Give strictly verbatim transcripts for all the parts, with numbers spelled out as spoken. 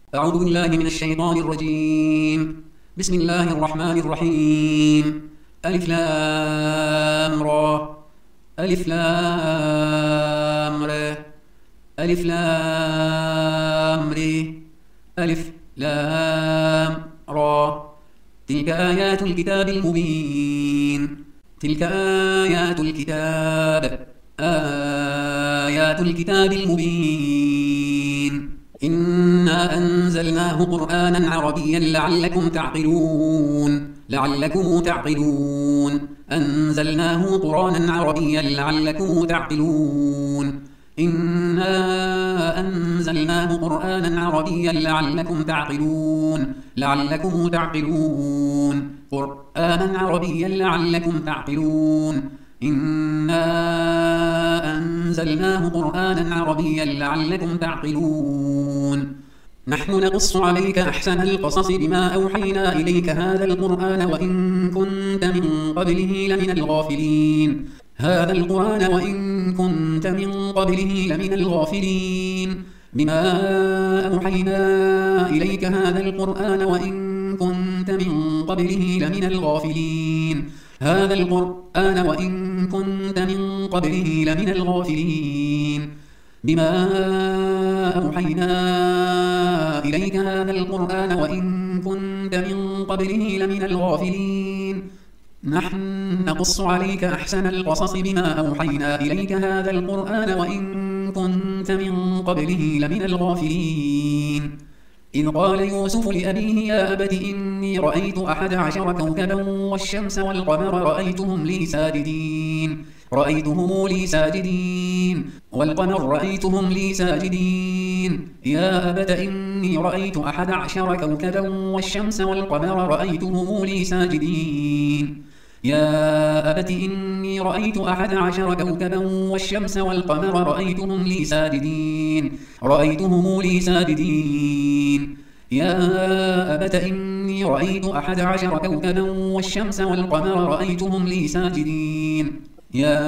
أعوذ بالله من الشيطان الرجيم. بسم الله الرحمن الرحيم. ألف لام را ألف لام را ألف لام ري ألف لام را تلك آيات الكتاب المبين. تلك آيات الكتاب آيات الكتاب المبين. إنا أنزلناه قرآنا عربيا لعلكم تعقلون لعلكم تعقلون أنزلناه قرآنا عربيا لعلكم تعقلون إنا أنزلناه قرآنا عربيا لعلكم تعقلون لعلكم تعقلون قرآنا عربيا لعلكم تعقلون إنا أنزلناه قرآنا عربيا لعلكم تعقلون نحن نقص عليك أحسن القصص بما أوحينا إليك هذا القرآن وإن كنت من قبله لمن الغافلين هذا القرآن وإن كنت من قبله لمن الغافلين بما أوحينا إليك هذا القرآن وإن كنت من قبله لمن الغافلين هذا القرآن وإن كنت من قبله لمن الغافلين بما أوحينا إليك هذا القرآن وإن كنت من قبله لمن الغافلين نحن نقص عليك أحسن القصص بما أوحينا إليك هذا القرآن وإن كنت من قبله لمن الغافلين إذ قال يوسف لأبيه يا أبت إني رأيت أحد عشر كوكبا والشمس والقمر رأيتهم لي ساجدين رأيتهم لي ساجدين والقمر رأيتهم لي ساجدين يا أبت إني رأيت أحد عشر كوكبا والشمس والقمر رأيتهم لي ساجدين يا أبت إني رأيت أحد عشر كوكبا والشمس والقمر رأيتهم لي ساجدين رأيتهم لي ساجدين يا أبت إني رأيت أحد عشر كوكبا والشمس والقمر رأيتهم لي ساجدين يا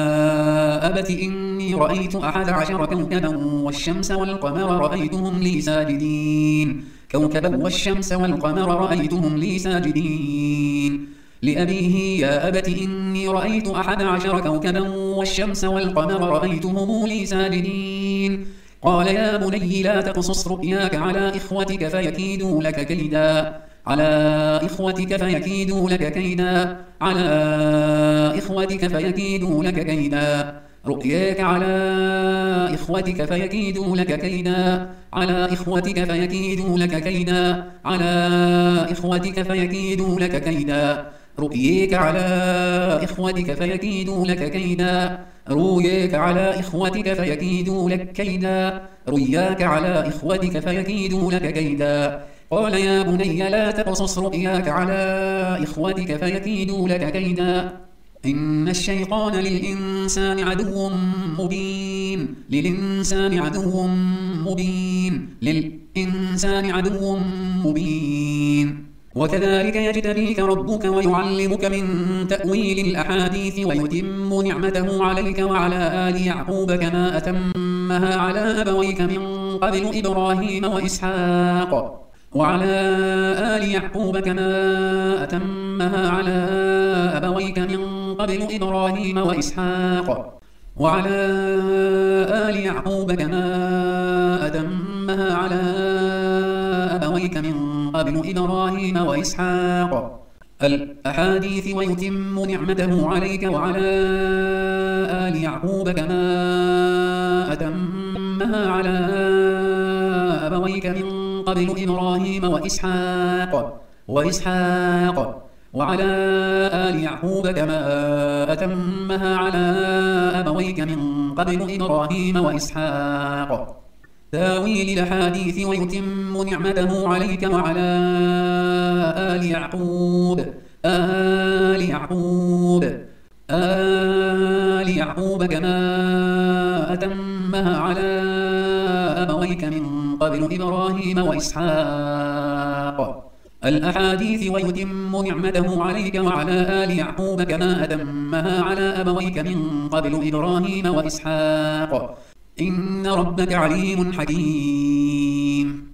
أبت إني رأيت أحد عشر كوكبا والشمس والقمر رأيتهم لي ساجدين كوكبا والشمس والقمر رأيتهم لي ساجدين لأبيه يا أبت إني رأيت أحد عشر كوكبا والشمس والقمر رأيتهم لي ساجدين قال يا بني لا تقصص رؤياك على إخوتك فيكيدوا لك كيدا على إخوتك فيكيدوا لك كيدا على إخوتك فيكيدوا لك كيدا رؤياك على إخوتك فيكيدوا لك كيدا على إخوتك فيكيدوا لك كيدا على إخوتك فيكيدوا لك كيدا رؤياك على إخوتك فيكيدوا لك كيدا رؤياك على إخوتك فيكيدوا لك كيدا رؤياك على إخوتك فيكيدوا لك كيدا قال يا بني لا تقصص رؤياك على إخوتك فيكيدوا لك كيدا إن الشيطان للإنسان عدو مبين للإنسان عدو مبين للإنسان عدو مبين وكذلك يجتبيك ربك ويعلمك من تأويل الأحاديث ويتم نعمته عليك وعلى آل يعقوب كما أتمها على أبويك من قبل إبراهيم وإسحاق وعلى آل يعقوب كما أتمها على أبويك من قبل إبراهيم وإسحاق وعلى آل يعقوب كما أتمها على أبويك من قبل إبراهيم وإسحاق الأحاديث ويتم نعمته عليك وعلى آل يعقوب كما أتمها على أبويك من قبل إبراهيم وإسحاق وإسحاق وعلى آل يعقوب كما أتمها على أبويك من قبل إبراهيم وإسحاق تاويل الأحاديث ويتم نعمته عليك وعلى آل يعقوب آل يعقوب آل يعقوب كما أتمها على أبويك من قبل إبراهيم وإسحاق الأحاديث ويتم نعمته عليك وعلى آل يعقوب كما أتمها على أبويك من قبل إبراهيم وإسحاق إن ربك عليم حكيم.